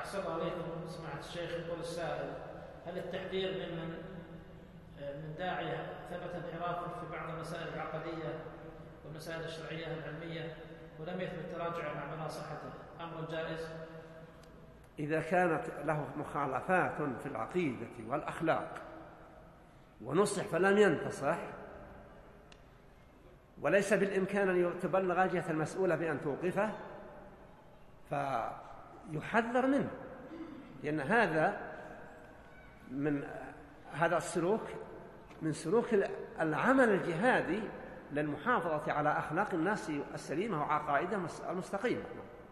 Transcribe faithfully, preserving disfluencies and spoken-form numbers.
أحسن الله عليكم سماحة الشيخ. يقول السائل: هل التحذير ممن من داعية ثبت انحرافه في بعض المسائل العقدية والمسائل الشرعية العلمية ولم يثبت تراجع مع صحته أمر جائز؟ إذا كانت له مخالفات في العقيدة والأخلاق ونصح فلم ينتصح وليس بالإمكان أن تبلغ جهة المسؤولة بأن توقفه فيحذر منه، لأن هذا من هذا السلوك من سلوك العمل الجهادي للمحافظة على أخلاق الناس السليمة وعقائدهم المستقيمة.